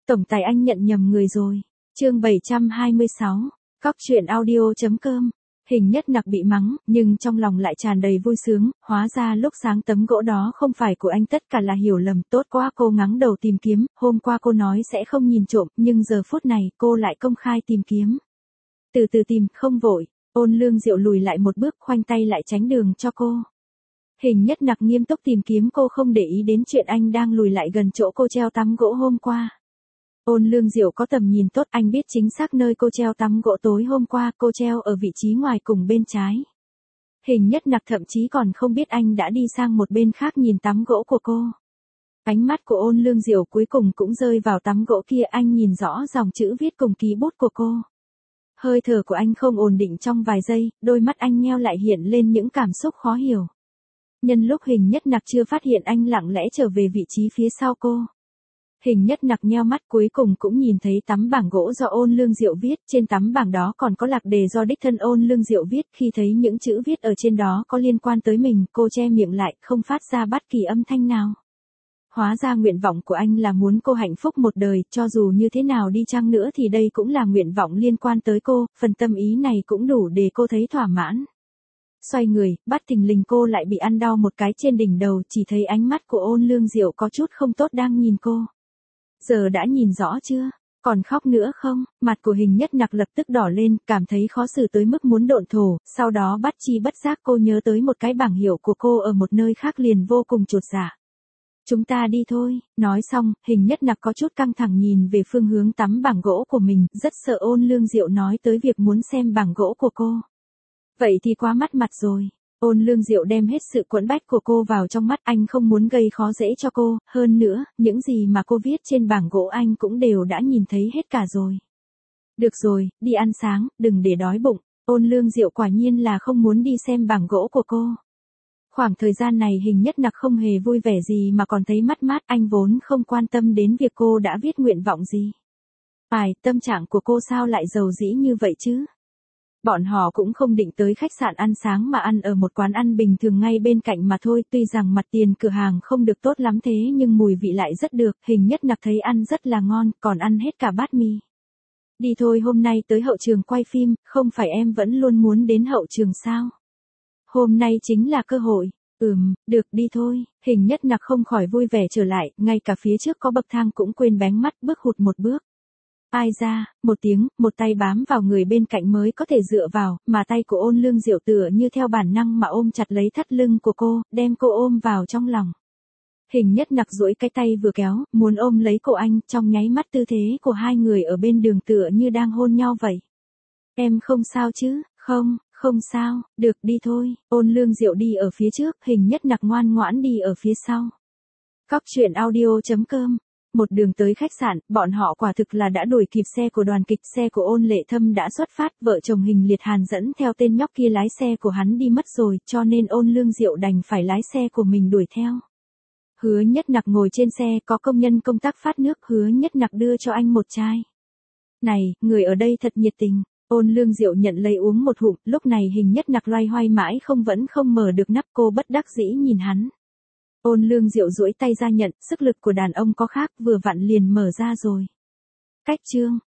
Tổng tài anh nhận nhầm người rồi. Chương 726. Cóc truyện audio.com. Hình Nhất Nặc bị mắng, nhưng trong lòng lại tràn đầy vui sướng, hóa ra lúc sáng tấm gỗ đó không phải của anh, tất cả là hiểu lầm, tốt quá. Cô ngắng đầu tìm kiếm, hôm qua cô nói sẽ không nhìn trộm, nhưng giờ phút này cô lại công khai tìm kiếm. Từ từ tìm, không vội. Ôn Lương Diệu lùi lại một bước, khoanh tay lại tránh đường cho cô. Hình Nhất Nặc nghiêm túc tìm kiếm, cô không để ý đến chuyện anh đang lùi lại gần chỗ cô treo tấm gỗ hôm qua. Ôn Lương Diệu có tầm nhìn tốt, anh biết chính xác nơi cô treo tấm gỗ tối hôm qua, cô treo ở vị trí ngoài cùng bên trái. Hình Nhất Nặc thậm chí còn không biết anh đã đi sang một bên khác nhìn tấm gỗ của cô. Ánh mắt của Ôn Lương Diệu cuối cùng cũng rơi vào tấm gỗ kia, anh nhìn rõ dòng chữ viết cùng ký bút của cô. Hơi thở của anh không ổn định trong vài giây, đôi mắt anh nheo lại hiện lên những cảm xúc khó hiểu. Nhân lúc Hình Nhất Nặc chưa phát hiện, anh lặng lẽ trở về vị trí phía sau cô. Hình Nhất Nặc nheo mắt, cuối cùng cũng nhìn thấy tấm bảng gỗ do Ôn Lương Diệu viết, trên tấm bảng đó còn có lạc đề do đích thân Ôn Lương Diệu viết. Khi thấy những chữ viết ở trên đó có liên quan tới mình, cô che miệng lại, không phát ra bất kỳ âm thanh nào. Hóa ra nguyện vọng của anh là muốn cô hạnh phúc một đời, cho dù như thế nào đi chăng nữa thì đây cũng là nguyện vọng liên quan tới cô, phần tâm ý này cũng đủ để cô thấy thỏa mãn. Xoay người, bất thình lình cô lại bị ăn đau một cái trên đỉnh đầu, chỉ thấy ánh mắt của Ôn Lương Diệu có chút không tốt đang nhìn cô. Giờ đã nhìn rõ chưa? Còn khóc nữa không? Mặt của Hình Nhất Nặc lập tức đỏ lên, cảm thấy khó xử tới mức muốn độn thổ, sau đó bất chi bất giác cô nhớ tới một cái bảng hiệu của cô ở một nơi khác, liền vô cùng chột dạ. Chúng ta đi thôi. Nói xong, Hình Nhất Nặc có chút căng thẳng nhìn về phương hướng tấm bảng gỗ của mình, rất sợ Ôn Lương Diệu nói tới việc muốn xem bảng gỗ của cô. Vậy thì quá mất mặt rồi. Ôn Lương Diệu đem hết sự quẫn bách của cô vào trong mắt, anh không muốn gây khó dễ cho cô, hơn nữa, những gì mà cô viết trên bảng gỗ anh cũng đều đã nhìn thấy hết cả rồi. Được rồi, đi ăn sáng, đừng để đói bụng. Ôn Lương Diệu quả nhiên là không muốn đi xem bảng gỗ của cô. Khoảng thời gian này Hình Nhất Nặc không hề vui vẻ gì mà còn thấy mất mát, anh vốn không quan tâm đến việc cô đã viết nguyện vọng gì. Tâm trạng của cô sao lại giàu dĩ như vậy chứ? Bọn họ cũng không định tới khách sạn ăn sáng mà ăn ở một quán ăn bình thường ngay bên cạnh mà thôi, tuy rằng mặt tiền cửa hàng không được tốt lắm thế nhưng mùi vị lại rất được, Hình Nhất Nặc thấy ăn rất là ngon, còn ăn hết cả bát mì. Đi thôi, hôm nay tới hậu trường quay phim, không phải em vẫn luôn muốn đến hậu trường sao? Hôm nay chính là cơ hội. Được, đi thôi. Hình Nhất Nặc không khỏi vui vẻ trở lại, ngay cả phía trước có bậc thang cũng quên bén mắt, bước hụt một bước. Ai ra, một tiếng, một tay bám vào người bên cạnh mới có thể dựa vào, mà tay của Ôn Lương Diệu tựa như theo bản năng mà ôm chặt lấy thắt lưng của cô, đem cô ôm vào trong lòng. Hình Nhất Nặc duỗi cái tay vừa kéo, muốn ôm lấy cổ anh, trong nháy mắt tư thế của hai người ở bên đường tựa như đang hôn nhau vậy. Em không sao chứ? Không sao, được, đi thôi. Ôn Lương Diệu đi ở phía trước, Hình Nhất Nặc ngoan ngoãn đi ở phía sau. Cóc truyện audio.com. Một đường tới khách sạn, bọn họ quả thực là đã đuổi kịp xe của đoàn kịch, xe của Ôn Lệ Thâm đã xuất phát, vợ chồng Hình Liệt Hàn dẫn theo tên nhóc kia lái xe của hắn đi mất rồi, cho nên Ôn Lương Diệu đành phải lái xe của mình đuổi theo. Hứa Nhất Nặc ngồi trên xe, có công nhân công tác phát nước, Hứa Nhất Nặc đưa cho anh một chai. Này, người ở đây thật nhiệt tình. Ôn Lương Diệu nhận lấy uống một hụm, lúc này Hình Nhất Nặc loay hoay mãi vẫn không mở được nắp, cô bất đắc dĩ nhìn hắn. Ôn Lương Diệu duỗi tay ra nhận, sức lực của đàn ông có khác, vừa vặn liền mở ra rồi. Cách chương